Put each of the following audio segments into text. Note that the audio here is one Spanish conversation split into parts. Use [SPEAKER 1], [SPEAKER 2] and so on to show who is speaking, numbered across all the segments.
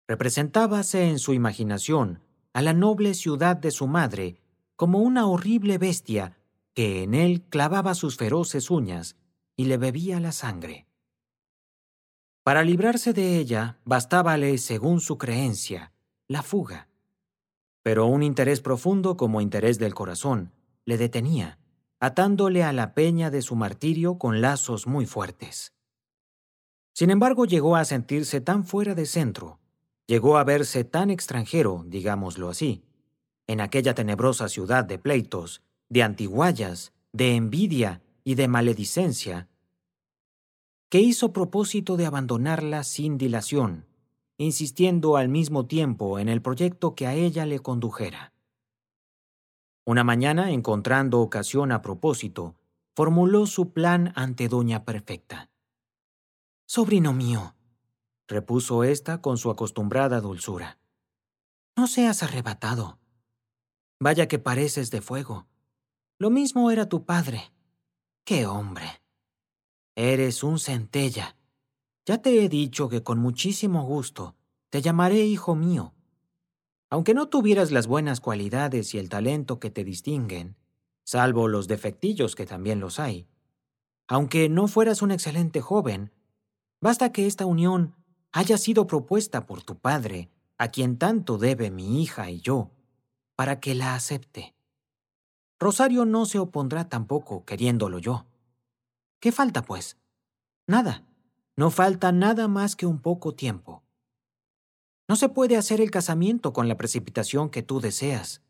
[SPEAKER 1] Representábase en su imaginación a la noble ciudad de su madre como una horrible bestia que en él clavaba sus feroces uñas y le bebía la sangre. Para librarse de ella, bastábale, según su creencia, la fuga. Pero un interés profundo como interés del corazón le detenía, atándole a la peña de su martirio con lazos muy fuertes. Sin embargo, llegó a sentirse tan fuera de centro, llegó a verse tan extranjero, digámoslo así, en aquella tenebrosa ciudad de pleitos, de antiguallas, de envidia y de maledicencia, que hizo propósito de abandonarla sin dilación, insistiendo al mismo tiempo en el proyecto que a ella le condujera. Una mañana, encontrando ocasión a propósito, formuló su plan ante Doña Perfecta. «Sobrino mío», repuso ésta con su acostumbrada dulzura, «no seas arrebatado. Vaya que pareces de fuego. Lo mismo era tu padre. ¡Qué hombre! Eres un centella. Ya te he dicho que con muchísimo gusto te llamaré hijo mío. Aunque no tuvieras las buenas cualidades y el talento que te distinguen, salvo los defectillos que también los hay, aunque no fueras un excelente joven, basta que esta unión haya sido propuesta por tu padre, a quien tanto debe mi hija y yo, para que la acepte. Rosario no se opondrá tampoco, queriéndolo yo. ¿Qué falta, pues? Nada. No falta nada más que un poco tiempo. No se puede hacer el casamiento con la precipitación que tú deseas.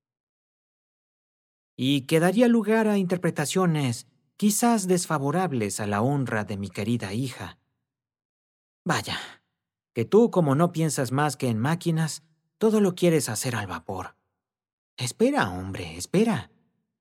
[SPEAKER 1] Y quedaría lugar a interpretaciones quizás desfavorables a la honra de mi querida hija. Vaya, que tú, como no piensas más que en máquinas, todo lo quieres hacer al vapor. Espera, hombre, espera.